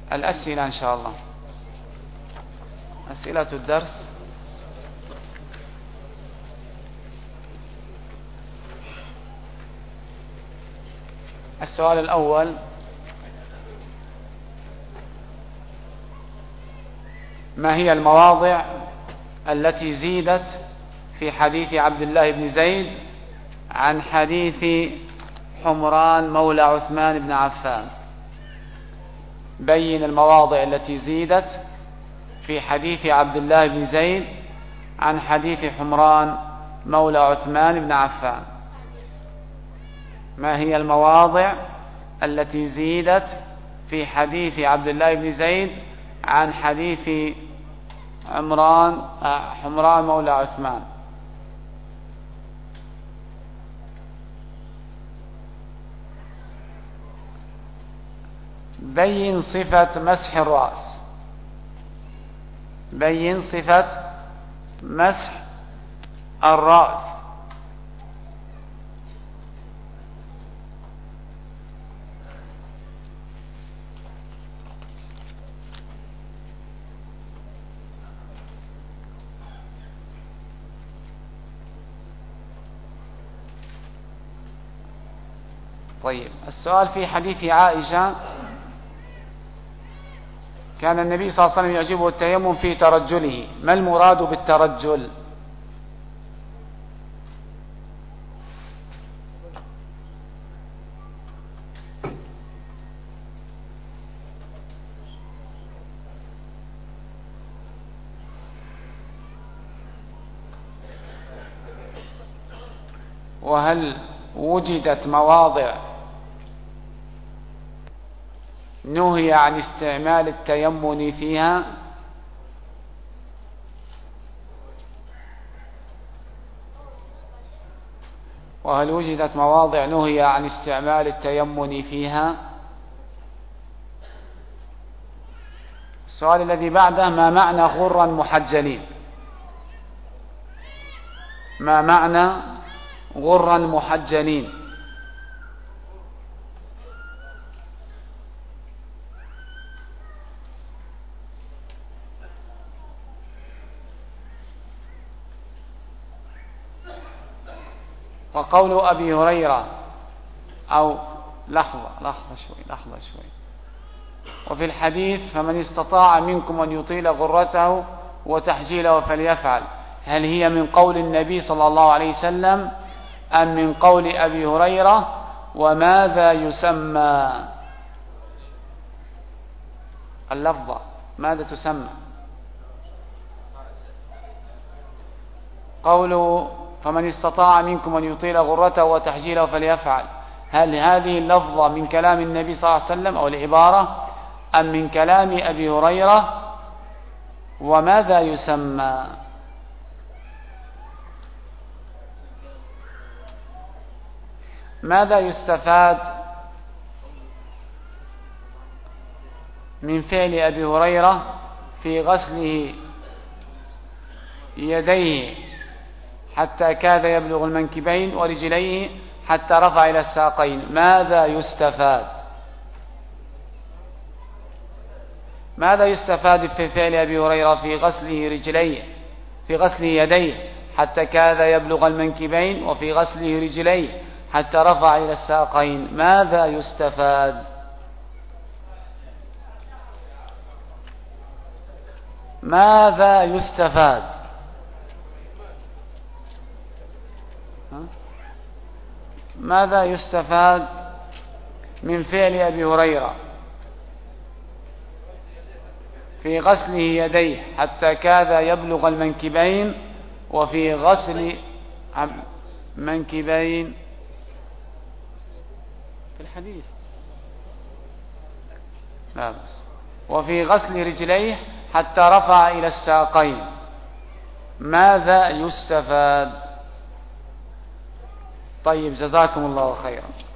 الأسئلة إن شاء الله، أسئلة الدرس. السؤال الأول: ما هي المواضع التي زيدت في حديث عبد الله بن زيد عن حديث حمران مولى عثمان بن عفان؟ بين المواضع التي زيدت في حديث عبد الله بن زيد عن حديث حمران مولى عثمان بن عفان. ما هي المواضع التي زيدت في حديث عبد الله بن زيد عن حديث حمران مولى عثمان؟ بين صفة مسح الرأس. بين صفة مسح الرأس. طيب، السؤال في حديث عائشة: كان النبي صلى الله عليه وسلم يعجبه التيمم في ترجله، ما المراد بالترجل؟ وهل وجدت مواضع نهي عن استعمال التيمم فيها؟ وهل وجدت مواضع نهي عن استعمال التيمم فيها؟ السؤال الذي بعده: ما معنى غرا محجلين؟ ما معنى غرا محجلين؟ وقول أبي هريرة أو لحظة شوي. وفي الحديث: فمن استطاع منكم أن يطيل غرته وتحجيله فليفعل، هل هي من قول النبي صلى الله عليه وسلم أم من قول أبي هريرة؟ وماذا يسمى اللفظة؟ ماذا تسمى قوله فمن استطاع منكم أن يطيل غرته وتحجيله فليفعل؟ هل هذه اللفظة من كلام النبي صلى الله عليه وسلم أو العبارة أم من كلام أبي هريرة؟ وماذا يسمى؟ ماذا يستفاد من فعل أبي هريرة في غسله يديه حتى كاد يبلغ المنكبين ورجليه حتى رفع إلى الساقين؟ ماذا يستفاد؟ ماذا يستفاد في فعل أبي هريرة في غسله يديه حتى كاد يبلغ المنكبين، وفي غسله رجليه حتى رفع إلى الساقين؟ ماذا يستفاد؟ ماذا يستفاد؟ ماذا يستفاد من فعل أبي هريرة في غسله يديه حتى كاد يبلغ المنكبين، وفي غسل منكبين في الحديث لا بس، وفي غسل رجليه حتى رفع إلى الساقين؟ ماذا يستفاد؟ طيب، جزاكم الله خيرا.